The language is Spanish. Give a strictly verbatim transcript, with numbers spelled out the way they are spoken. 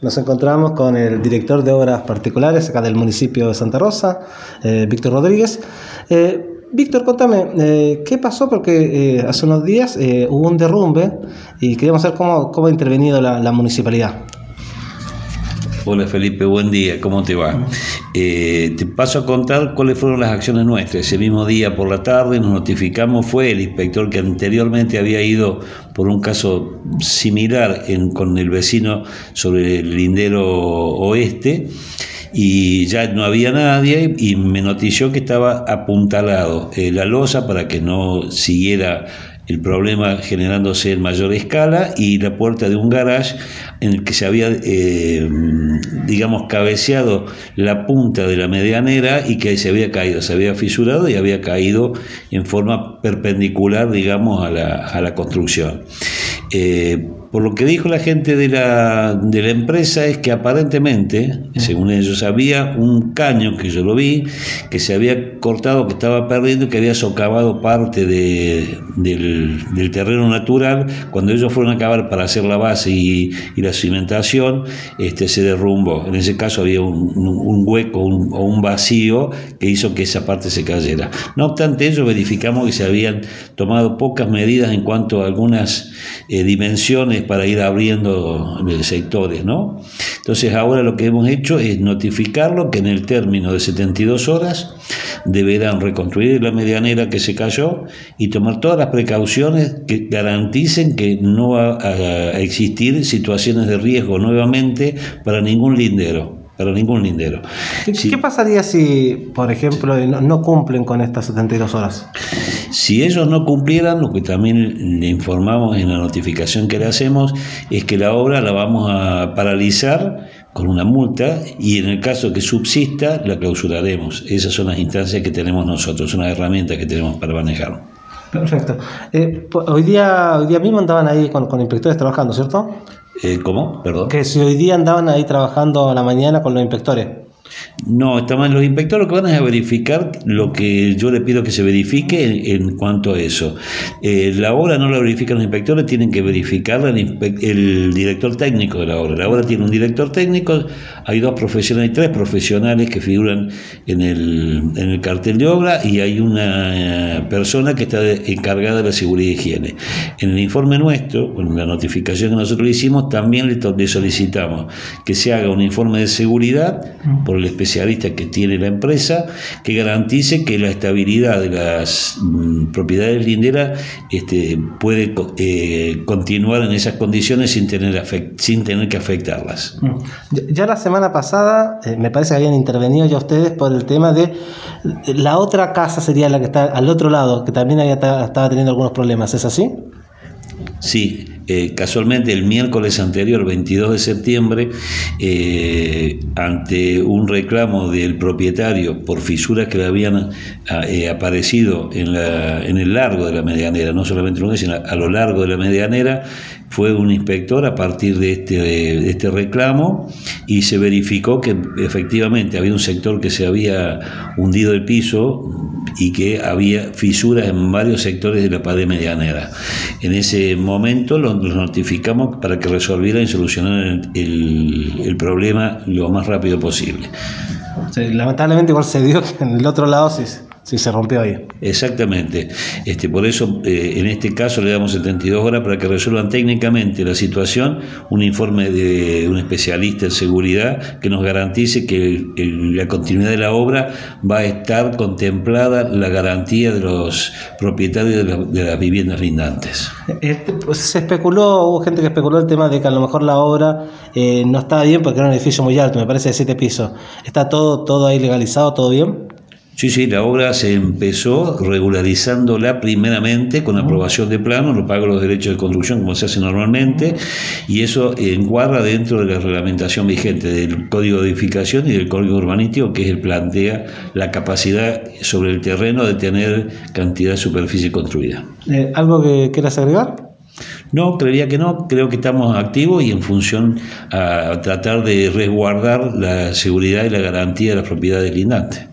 Nos encontramos con el director de Obras Particulares acá del municipio de Santa Rosa, eh, Víctor Rodríguez. Eh, Víctor, contame, eh, ¿qué pasó? Porque eh, hace unos días eh, hubo un derrumbe y queríamos saber cómo, cómo ha intervenido la, la municipalidad. Hola Felipe, buen día, ¿cómo te va? Eh, te paso a contar cuáles fueron las acciones nuestras. Ese mismo día por la tarde nos notificamos, fue el inspector que anteriormente había ido por un caso similar en, con el vecino sobre el lindero oeste, y ya no había nadie y me notició que estaba apuntalado eh, la losa para que no siguiera el problema generándose en mayor escala, y la puerta de un garage en el que se había, eh, digamos, cabeceado la punta de la medianera y que se había caído, se había fisurado y había caído en forma perpendicular, digamos, a la, a la construcción. Eh, por lo que dijo la gente de la, de la empresa es que aparentemente, según ellos, había un caño, que yo lo vi, que se había cortado, que estaba perdiendo y que había socavado parte de, del, del terreno natural. Cuando ellos fueron a cavar para hacer la base y, y la cimentación, este, se derrumbó. En ese caso había un, un hueco un, o un vacío que hizo que esa parte se cayera. No obstante ello, verificamos que se habían tomado pocas medidas en cuanto a algunas eh, dimensiones para ir abriendo sectores, ¿no? Entonces ahora lo que hemos hecho es notificarlo que en el término de setenta y dos horas deberán reconstruir la medianera que se cayó y tomar todas las precauciones que garanticen que no va a existir situaciones de riesgo nuevamente para ningún lindero. Para ningún lindero. ¿Qué, si, ¿Qué pasaría si, por ejemplo, no, no cumplen con estas setenta y dos horas? Si ellos no cumplieran, lo que también le informamos en la notificación que le hacemos es que la obra la vamos a paralizar con una multa, y en el caso que subsista la clausuraremos. Esas son las instancias que tenemos nosotros, son las herramientas que tenemos para manejarlo. Perfecto. Eh, hoy día, hoy día mismo andaban ahí con, con inspectores trabajando, ¿cierto? Eh, ¿Cómo? Perdón. Que si hoy día andaban ahí trabajando a la mañana con los inspectores. No, estaban los inspectores. Lo que van es a verificar lo que yo le pido que se verifique en, en cuanto a eso. Eh, la obra no la verifican los inspectores, tienen que verificarla el, inspe el director técnico de la obra. La obra tiene un director técnico, hay dos profesionales, hay tres profesionales que figuran en el, en el cartel de obra, y hay una persona que está de, encargada de la seguridad y higiene. En el informe nuestro, en la notificación que nosotros le hicimos, también le, le solicitamos que se haga un informe de seguridad por el especialista que tiene la empresa, que garantice que la estabilidad de las mm, propiedades linderas este, puede eh, continuar en esas condiciones sin tener, afect sin tener que afectarlas. Ya la semana pasada eh, me parece que habían intervenido ya ustedes por el tema de la otra casa, sería la que está al otro lado, que también había, estaba teniendo algunos problemas, ¿es así? Sí, eh, casualmente el miércoles anterior, veintidós de septiembre, eh, ante un reclamo del propietario por fisuras que le habían eh, aparecido en, la, en el largo de la medianera, no solamente en un sino a lo largo de la medianera, fue un inspector a partir de este, de este reclamo, y se verificó que efectivamente había un sector que se había hundido el piso y que había fisuras en varios sectores de la pared medianera. En ese momento los notificamos para que resolvieran y solucionaran el, el, el problema lo más rápido posible. Sí, lamentablemente igual se dio que en el otro lado sí, sí se rompió ahí. Exactamente. Este, por eso eh, en este caso le damos setenta y dos horas para que resuelvan técnicamente la situación, un informe de un especialista en seguridad que nos garantice que el, el, la continuidad de la obra va a estar contemplada la garantía de los propietarios de, la, de las viviendas lindantes. Este, pues se especuló, hubo gente que especuló el tema de que a lo mejor la obra eh, no estaba bien porque era un edificio muy alto, me parece de siete pisos. ¿Está todo, todo ahí legalizado, todo bien? Sí, sí, la obra se empezó regularizándola primeramente con aprobación de planos, lo pago los derechos de construcción como se hace normalmente, y eso encuadra dentro de la reglamentación vigente del Código de Edificación y del Código Urbanístico, que es el plantea la capacidad sobre el terreno de tener cantidad de superficie construida. Eh, ¿Algo que quieras agregar? No, creería que no, creo que estamos activos y en función a tratar de resguardar la seguridad y la garantía de las propiedades lindantes.